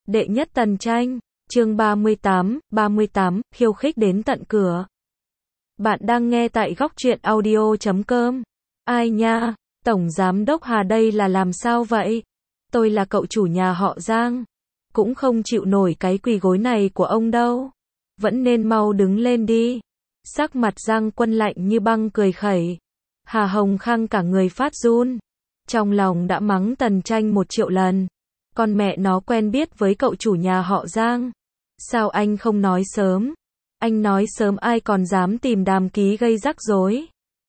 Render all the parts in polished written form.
Đệ nhất Tần Tranh, chương 38, khiêu khích đến tận cửa. Bạn đang nghe tại góc truyện audio.com. Ai nha, Tổng Giám Đốc Hà đây là làm sao vậy? Tôi là cậu chủ nhà họ Giang. Cũng không chịu nổi cái quỳ gối này của ông đâu. Vẫn nên mau đứng lên đi. Sắc mặt Giang Quân lạnh như băng cười khẩy. Hà Hồng Khang cả người phát run. Trong lòng đã mắng Tần Tranh 1.000.000 lần. Con mẹ nó quen biết với cậu chủ nhà họ Giang. Sao anh không nói sớm? Anh nói sớm ai còn dám tìm Đàm Ký gây rắc rối.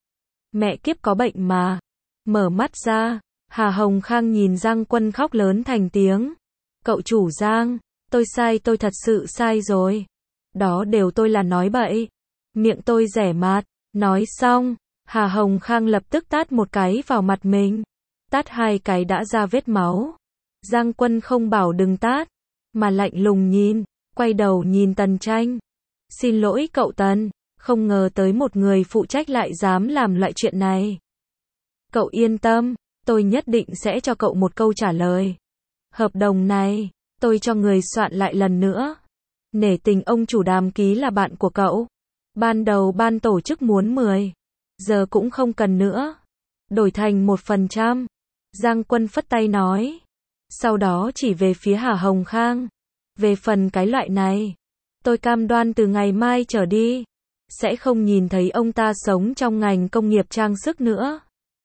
Mẹ kiếp có bệnh mà. Mở mắt ra, Hà Hồng Khang nhìn Giang Quân khóc lớn thành tiếng. Cậu chủ Giang, tôi sai, tôi thật sự sai rồi. Đó đều tôi là nói bậy. Miệng tôi rẻ mạt. Nói xong, Hà Hồng Khang lập tức tát một cái vào mặt mình. Tát 2 cái đã ra vết máu. Giang Quân không bảo đừng tát, mà lạnh lùng nhìn, quay đầu nhìn Tần Tranh. Xin lỗi cậu Tần, không ngờ tới một người phụ trách lại dám làm loại chuyện này. Cậu yên tâm, tôi nhất định sẽ cho cậu một câu trả lời. Hợp đồng này, tôi cho người soạn lại lần nữa. Nể tình ông chủ Đàm Ký là bạn của cậu. Ban đầu ban tổ chức muốn 10, giờ cũng không cần nữa. Đổi thành 1%. Giang Quân phất tay nói. Sau đó chỉ về phía Hà Hồng Khang. Về phần cái loại này, tôi cam đoan từ ngày mai trở đi, sẽ không nhìn thấy ông ta sống trong ngành công nghiệp trang sức nữa.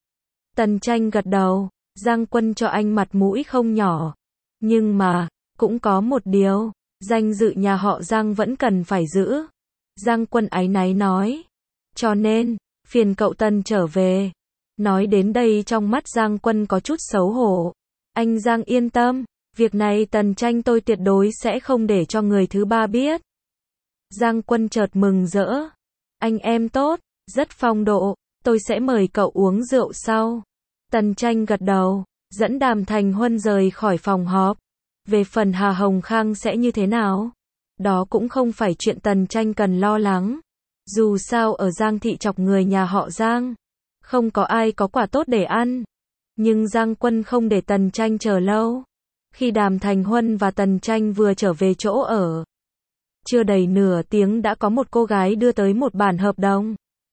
Tần Tranh gật đầu, Giang Quân cho anh mặt mũi không nhỏ. Nhưng mà, cũng có một điều, danh dự nhà họ Giang vẫn cần phải giữ. Giang Quân áy náy nói. Cho nên, phiền cậu Tần trở về. Nói đến đây trong mắt Giang Quân có chút xấu hổ. Anh Giang yên tâm, việc này Tần Tranh tôi tuyệt đối sẽ không để cho người thứ ba biết. Giang Quân chợt mừng rỡ. Anh em tốt, rất phong độ, tôi sẽ mời cậu uống rượu sau. Tần Tranh gật đầu, dẫn Đàm Thành Huân rời khỏi phòng họp. Về phần Hà Hồng Khang sẽ như thế nào? Đó cũng không phải chuyện Tần Tranh cần lo lắng. Dù sao ở Giang thị chọc người nhà họ Giang, không có ai có quả tốt để ăn. Nhưng Giang Quân không để Tần Tranh chờ lâu. Khi Đàm Thành Huân và Tần Tranh vừa trở về chỗ ở, chưa đầy nửa tiếng đã có một cô gái đưa tới một bản hợp đồng.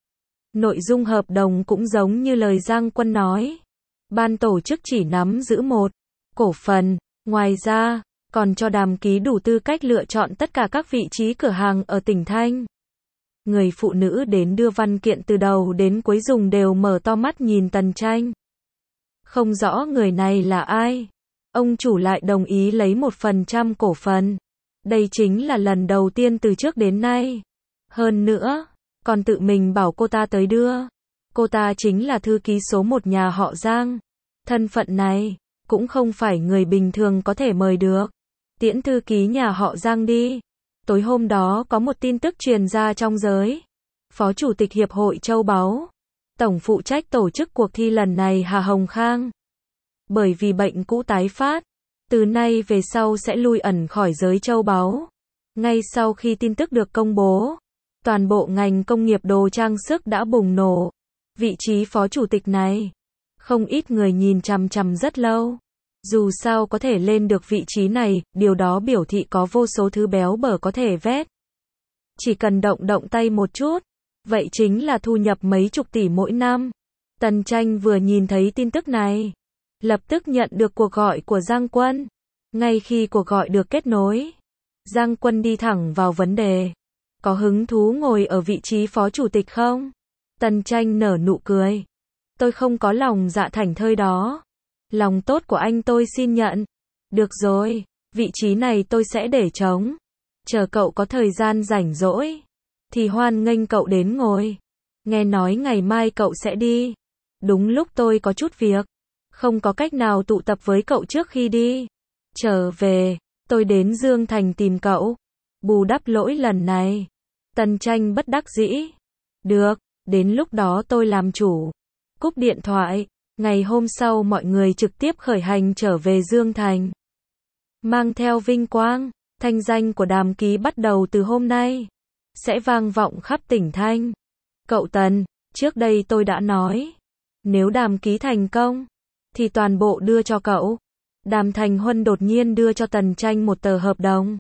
Nội dung hợp đồng cũng giống như lời Giang Quân nói. Ban tổ chức chỉ nắm giữ 1 cổ phần, ngoài ra, còn cho Đàm Ký đủ tư cách lựa chọn tất cả các vị trí cửa hàng ở tỉnh thành. Người phụ nữ đến đưa văn kiện từ đầu đến cuối dùng đều mở to mắt nhìn Tần Tranh. Không rõ người này là ai. Ông chủ lại đồng ý lấy 1% cổ phần. Đây chính là lần đầu tiên từ trước đến nay. Hơn nữa, còn tự mình bảo cô ta tới đưa. Cô ta chính là thư ký số 1 nhà họ Giang. Thân phận này, cũng không phải người bình thường có thể mời được. Tiễn thư ký nhà họ Giang đi. Tối hôm đó có một tin tức truyền ra trong giới. Phó Chủ tịch Hiệp hội Châu Báu, tổng phụ trách tổ chức cuộc thi lần này Hà Hồng Khang, bởi vì bệnh cũ tái phát, từ nay về sau sẽ lui ẩn khỏi giới châu báu. Ngay sau khi tin tức được công bố, toàn bộ ngành công nghiệp đồ trang sức đã bùng nổ. Vị trí phó chủ tịch này, không ít người nhìn chằm chằm rất lâu. Dù sao có thể lên được vị trí này, điều đó biểu thị có vô số thứ béo bở có thể vét. Chỉ cần động tay một chút, vậy chính là thu nhập mấy chục tỷ mỗi năm. Tần Tranh vừa nhìn thấy tin tức này, lập tức nhận được cuộc gọi của Giang Quân. Ngay khi cuộc gọi được kết nối, Giang Quân đi thẳng vào vấn đề. Có hứng thú ngồi ở vị trí phó chủ tịch không? Tần Tranh nở nụ cười. Tôi không có lòng dạ thảnh thơi đó. Lòng tốt của anh tôi xin nhận. Được rồi, vị trí này tôi sẽ để trống. Chờ cậu có thời gian rảnh rỗi, thì hoan nghênh cậu đến ngồi. Nghe nói ngày mai cậu sẽ đi. Đúng lúc tôi có chút việc. Không có cách nào tụ tập với cậu trước khi đi. Trở về, tôi đến Dương Thành tìm cậu. Bù đắp lỗi lần này. Tần Tranh bất đắc dĩ. Được, đến lúc đó tôi làm chủ. Cúp điện thoại. Ngày hôm sau mọi người trực tiếp khởi hành trở về Dương Thành. Mang theo vinh quang, thanh danh của Đàm Ký bắt đầu từ hôm nay sẽ vang vọng khắp tỉnh thành. Cậu Tần, trước đây tôi đã nói, nếu Đàm Ký thành công thì toàn bộ đưa cho cậu. Đàm Thành Huân đột nhiên đưa cho Tần Tranh một tờ hợp đồng.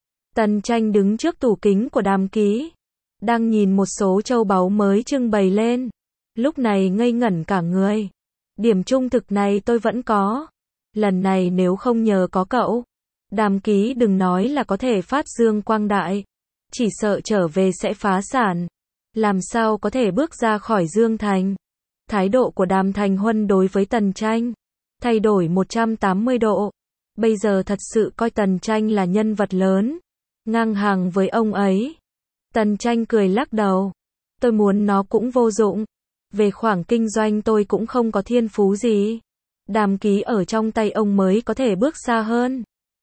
Tần Tranh đứng trước tủ kính của Đàm Ký, đang nhìn một số châu báu mới trưng bày lên. Lúc này ngây ngẩn cả người. Điểm trung thực này tôi vẫn có. Lần này nếu không nhờ có cậu, Đàm Ký đừng nói là có thể phát dương quang đại, chỉ sợ trở về sẽ phá sản. Làm sao có thể bước ra khỏi Dương Thành. Thái độ của Đàm Thành Huân đối với Tần Tranh thay đổi 180 độ. Bây giờ thật sự coi Tần Tranh là nhân vật lớn, ngang hàng với ông ấy. Tần Tranh cười lắc đầu. Tôi muốn nó cũng vô dụng. Về khoảng kinh doanh tôi cũng không có thiên phú gì. Đàm Ký ở trong tay ông mới có thể bước xa hơn.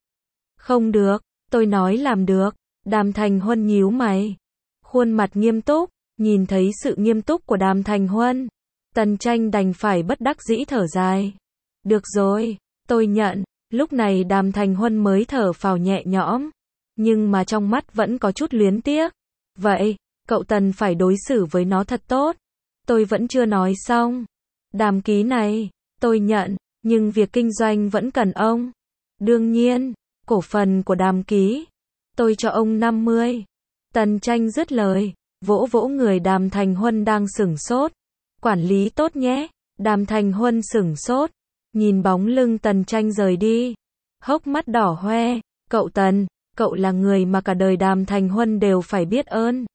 Không được, tôi nói làm được. Đàm Thành Huân nhíu mày, khuôn mặt nghiêm túc. Nhìn thấy sự nghiêm túc của Đàm Thành Huân, Tần Tranh đành phải bất đắc dĩ thở dài. Được rồi, tôi nhận. Lúc này Đàm Thành Huân mới thở phào nhẹ nhõm, nhưng mà trong mắt vẫn có chút luyến tiếc. Vậy, cậu Tần phải đối xử với nó thật tốt. Tôi vẫn chưa nói xong. Đàm Ký này, tôi nhận, nhưng việc kinh doanh vẫn cần ông. Đương nhiên, cổ phần của Đàm Ký, tôi cho ông 50. Tần Tranh dứt lời, vỗ vỗ người Đàm Thành Huân đang sửng sốt. Quản lý tốt nhé. Đàm Thành Huân sửng sốt, nhìn bóng lưng Tần Tranh rời đi, hốc mắt đỏ hoe. Cậu Tần, cậu là người mà cả đời Đàm Thành Huân đều phải biết ơn.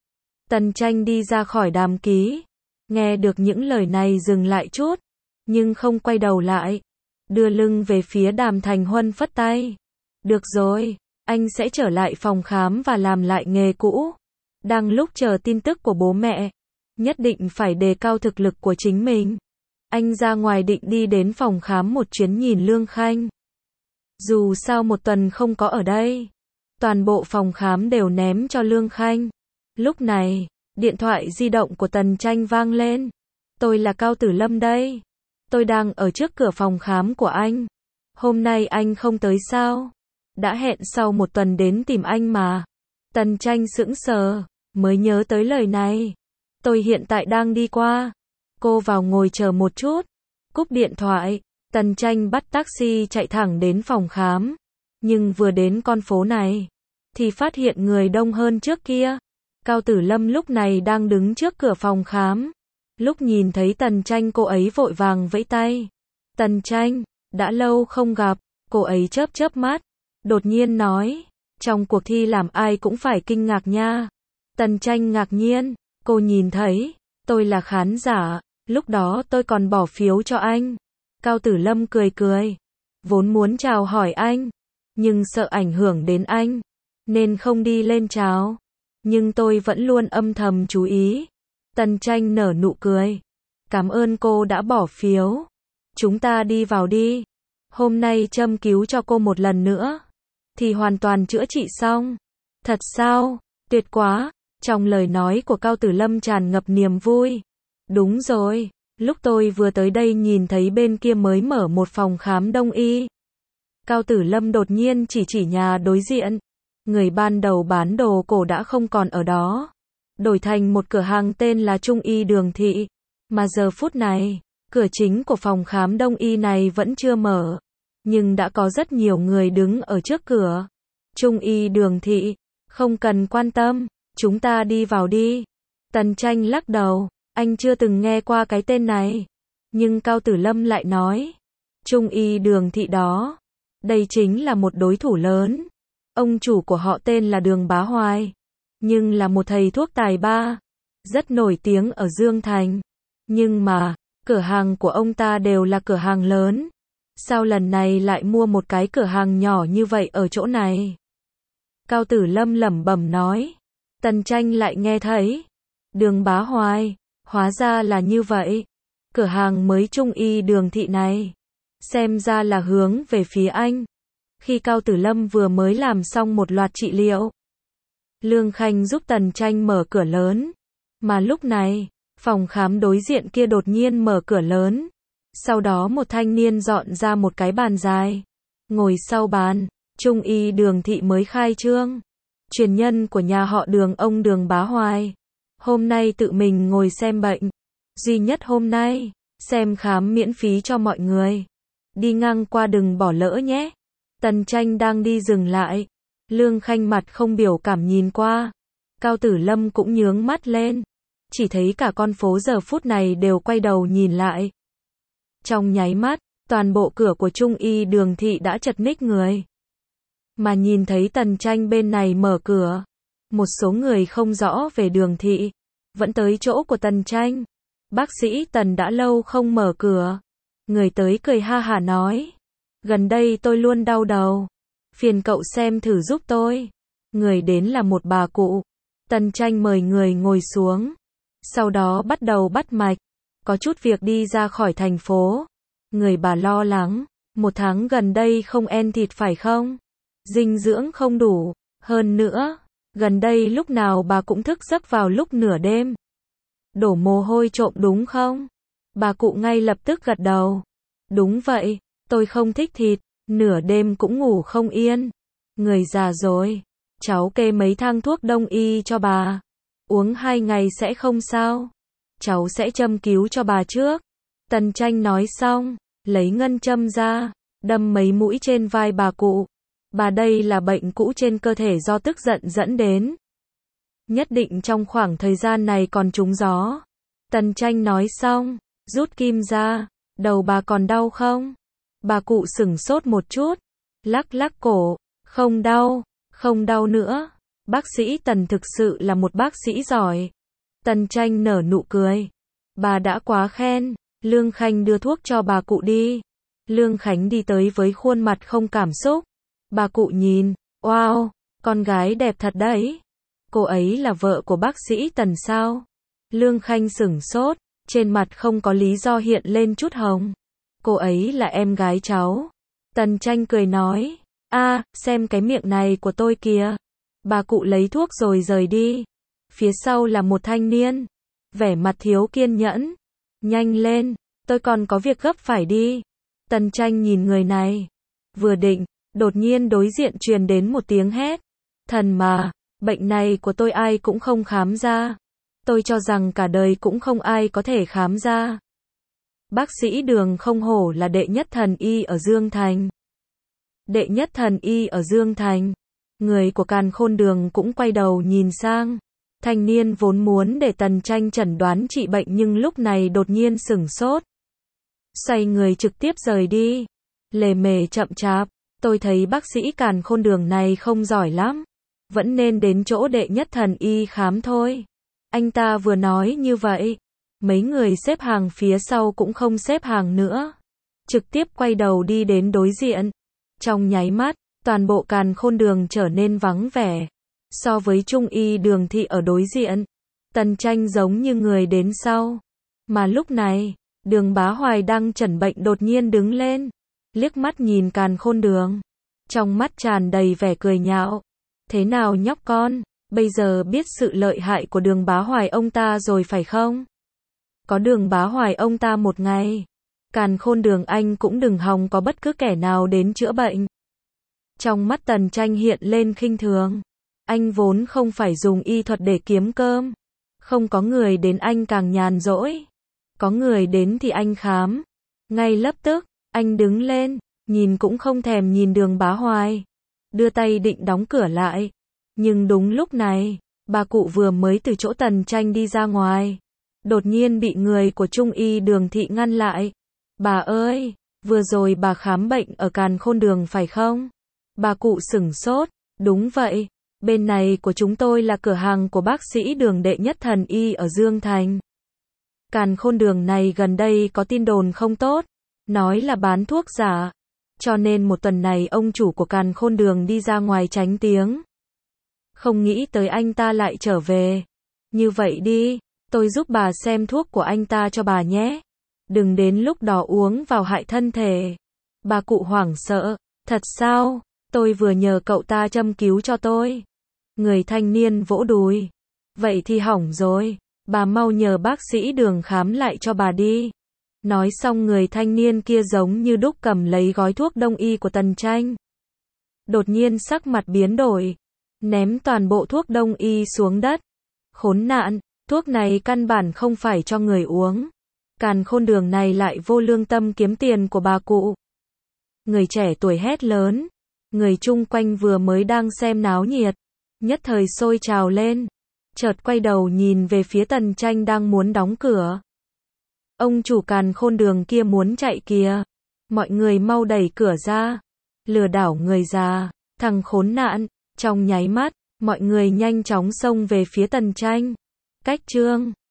Tần Tranh đi ra khỏi Đàm Ký, nghe được những lời này dừng lại chút, nhưng không quay đầu lại, đưa lưng về phía Đàm Thành Huân phất tay. Được rồi, anh sẽ trở lại phòng khám và làm lại nghề cũ. Đang lúc chờ tin tức của bố mẹ, nhất định phải đề cao thực lực của chính mình. Anh ra ngoài định đi đến phòng khám một chuyến nhìn Lương Khanh. Dù sao một tuần không có ở đây, toàn bộ phòng khám đều ném cho Lương Khanh. Lúc này, điện thoại di động của Tần Tranh vang lên. Tôi là Cao Tử Lâm đây. Tôi đang ở trước cửa phòng khám của anh. Hôm nay anh không tới sao? Đã hẹn sau một tuần đến tìm anh mà. Tần Tranh sững sờ, mới nhớ tới lời này. Tôi hiện tại đang đi qua. Cô vào ngồi chờ một chút. Cúp điện thoại, Tần Tranh bắt taxi chạy thẳng đến phòng khám. Nhưng vừa đến con phố này, thì phát hiện người đông hơn trước kia. Cao Tử Lâm lúc này đang đứng trước cửa phòng khám. Lúc nhìn thấy Tần Tranh cô ấy vội vàng vẫy tay. Tần Tranh, đã lâu không gặp. Cô ấy chớp chớp mắt, đột nhiên nói, trong cuộc thi làm ai cũng phải kinh ngạc nha. Tần Tranh ngạc nhiên, cô nhìn thấy, tôi là khán giả, lúc đó tôi còn bỏ phiếu cho anh. Cao Tử Lâm cười cười, vốn muốn chào hỏi anh, nhưng sợ ảnh hưởng đến anh, nên không đi lên chào. Nhưng tôi vẫn luôn âm thầm chú ý. Tần Tranh nở nụ cười. Cảm ơn cô đã bỏ phiếu. Chúng ta đi vào đi. Hôm nay châm cứu cho cô một lần nữa, thì hoàn toàn chữa trị xong. Thật sao? Tuyệt quá. Trong lời nói của Cao Tử Lâm tràn ngập niềm vui. Đúng rồi, lúc tôi vừa tới đây nhìn thấy bên kia mới mở một phòng khám đông y. Cao Tử Lâm đột nhiên chỉ nhà đối diện. Người ban đầu bán đồ cổ đã không còn ở đó, đổi thành một cửa hàng tên là Trung Y Đường Thị. Mà giờ phút này, cửa chính của phòng khám đông y này vẫn chưa mở, nhưng đã có rất nhiều người đứng ở trước cửa. Trung Y Đường Thị, không cần quan tâm, chúng ta đi vào đi. Tần Tranh lắc đầu, anh chưa từng nghe qua cái tên này. Nhưng Cao Tử Lâm lại nói, Trung Y Đường Thị đó, đây chính là một đối thủ lớn. Ông chủ của họ tên là Đường Bá Hoài, nhưng là một thầy thuốc tài ba, rất nổi tiếng ở Dương Thành. Nhưng mà, cửa hàng của ông ta đều là cửa hàng lớn. Sao lần này lại mua một cái cửa hàng nhỏ như vậy ở chỗ này? Cao Tử Lâm lẩm bẩm nói. Tần Tranh lại nghe thấy. Đường Bá Hoài, hóa ra là như vậy. Cửa hàng mới Trung Y Đường Thị này, xem ra là hướng về phía anh. Khi Cao Tử Lâm vừa mới làm xong một loạt trị liệu, Lương Khanh giúp Tần Tranh mở cửa lớn. Mà lúc này, phòng khám đối diện kia đột nhiên mở cửa lớn. Sau đó một thanh niên dọn ra một cái bàn dài. Ngồi sau bàn, Trung Y Đường Thị mới khai trương. Truyền nhân của nhà họ Đường, ông Đường Bá Hoài. Hôm nay tự mình ngồi xem bệnh. Duy nhất hôm nay, xem khám miễn phí cho mọi người. đi ngang qua đừng bỏ lỡ nhé. Tần Tranh đang đi dừng lại. Lương Khanh mặt không biểu cảm nhìn qua. Cao Tử Lâm cũng nhướng mắt lên. Chỉ thấy cả con phố giờ phút này đều quay đầu nhìn lại. Trong nháy mắt, toàn bộ cửa của Trung Y Đường thị đã chật ních người. Mà nhìn thấy Tần Tranh bên này mở cửa. Một số người không rõ về Đường thị. Vẫn tới chỗ của Tần Tranh. Bác sĩ Tần đã lâu không mở cửa. Người tới cười ha hả nói. Gần đây tôi luôn đau đầu. Phiền cậu xem thử giúp tôi. Người đến là một bà cụ. Tần Tranh mời người ngồi xuống. Sau đó bắt đầu bắt mạch. Có chút việc đi ra khỏi thành phố. Người bà lo lắng. 1 tháng gần đây không ăn thịt phải không? Dinh dưỡng không đủ. Hơn nữa, gần đây lúc nào bà cũng thức giấc vào lúc nửa đêm. Đổ mồ hôi trộm đúng không? Bà cụ ngay lập tức gật đầu. Đúng vậy, tôi không thích thịt, nửa đêm cũng ngủ không yên. Người già rồi, cháu kê mấy thang thuốc đông y cho bà. Uống 2 ngày sẽ không sao. Cháu sẽ châm cứu cho bà trước. Tần Tranh nói xong, lấy ngân châm ra, đâm mấy mũi trên vai bà cụ. Bà đây là bệnh cũ trên cơ thể do tức giận dẫn đến. Nhất định trong khoảng thời gian này còn trúng gió. Tần Tranh nói xong, rút kim ra. Đầu bà còn đau không? Bà cụ sửng sốt một chút. Lắc lắc cổ. Không đau nữa. Bác sĩ Tần thực sự là một bác sĩ giỏi. Tần Tranh nở nụ cười. Bà đã quá khen. Lương Khanh đưa thuốc cho bà cụ đi. Lương Khánh đi tới với khuôn mặt không cảm xúc. Bà cụ nhìn. Wow, con gái đẹp thật đấy. Cô ấy là vợ của bác sĩ Tần sao? Lương Khanh sửng sốt. Trên mặt không có lý do hiện lên chút hồng. Cô ấy là em gái cháu. Tần Tranh cười nói. Xem cái miệng này của tôi kìa. Bà cụ lấy thuốc rồi rời đi. Phía sau là một thanh niên. Vẻ mặt thiếu kiên nhẫn. Nhanh lên, tôi còn có việc gấp phải đi. Tần Tranh nhìn người này. Vừa định, đột nhiên đối diện truyền đến một tiếng hét. Thần mà, bệnh này của tôi ai cũng không khám ra. Tôi cho rằng cả đời cũng không ai có thể khám ra. Bác sĩ Đường không hổ là đệ nhất thần y ở Dương Thành. Đệ nhất thần y ở Dương Thành. Người của Càn Khôn Đường cũng quay đầu nhìn sang. Thanh niên vốn muốn để Tần Tranh chẩn đoán trị bệnh nhưng lúc này đột nhiên sửng sốt. Xoay người trực tiếp rời đi. Lề mề chậm chạp. Tôi thấy bác sĩ Càn Khôn Đường này không giỏi lắm. Vẫn nên đến chỗ đệ nhất thần y khám thôi. Anh ta vừa nói như vậy. Mấy người xếp hàng phía sau cũng không xếp hàng nữa. Trực tiếp quay đầu đi đến đối diện. Trong nháy mắt, toàn bộ Càn Khôn Đường trở nên vắng vẻ. So với Trung Y Đường thị ở đối diện, Tần Tranh giống như người đến sau. Mà lúc này, Đường Bá Hoài đang chẩn bệnh đột nhiên đứng lên. Liếc mắt nhìn Càn Khôn Đường. Trong mắt tràn đầy vẻ cười nhạo. Thế nào nhóc con, bây giờ biết sự lợi hại của Đường Bá Hoài ông ta rồi phải không? Có Đường Bá Hoài ông ta một ngày, Càn Khôn Đường anh cũng đừng hòng có bất cứ kẻ nào đến chữa bệnh. Trong mắt Tần Tranh hiện lên khinh thường. Anh vốn không phải dùng y thuật để kiếm cơm. Không có người đến anh càng nhàn rỗi. Có người đến thì anh khám. Ngay lập tức, anh đứng lên, nhìn cũng không thèm nhìn Đường Bá Hoài. Đưa tay định đóng cửa lại. Nhưng đúng lúc này, bà cụ vừa mới từ chỗ Tần Tranh đi ra ngoài. Đột nhiên bị người của Trung Y Đường thị ngăn lại. Bà ơi, vừa rồi bà khám bệnh ở Càn Khôn Đường phải không? Bà cụ sửng sốt. Đúng vậy, bên này của chúng tôi là cửa hàng của bác sĩ Đường đệ nhất thần y ở Dương Thành. Càn Khôn Đường này gần đây có tin đồn không tốt, nói là bán thuốc giả. Cho nên một tuần này ông chủ của Càn Khôn Đường đi ra ngoài tránh tiếng. Không nghĩ tới anh ta lại trở về. Như vậy đi, tôi giúp bà xem thuốc của anh ta cho bà nhé. Đừng đến lúc đó uống vào hại thân thể. Bà cụ hoảng sợ. Thật sao? Tôi vừa nhờ cậu ta châm cứu cho tôi. Người thanh niên vỗ đùi. Vậy thì hỏng rồi. Bà mau nhờ bác sĩ Đường khám lại cho bà đi. Nói xong người thanh niên kia giống như đúc cầm lấy gói thuốc đông y của Tần Tranh. Đột nhiên sắc mặt biến đổi. Ném toàn bộ thuốc đông y xuống đất. Khốn nạn, thuốc này căn bản không phải cho người uống. Càn Khôn Đường này lại vô lương tâm kiếm tiền của bà cụ. Người trẻ tuổi hét lớn. Người chung quanh vừa mới đang xem náo nhiệt, nhất thời sôi trào lên. Chợt quay đầu nhìn về phía Tần Tranh đang muốn đóng cửa. Ông chủ càn khôn đường kia muốn chạy kìa. Mọi người mau đẩy cửa ra. Lừa đảo người già, thằng khốn nạn. Trong nháy mắt, mọi người nhanh chóng xông về phía Tần Tranh. Cách chương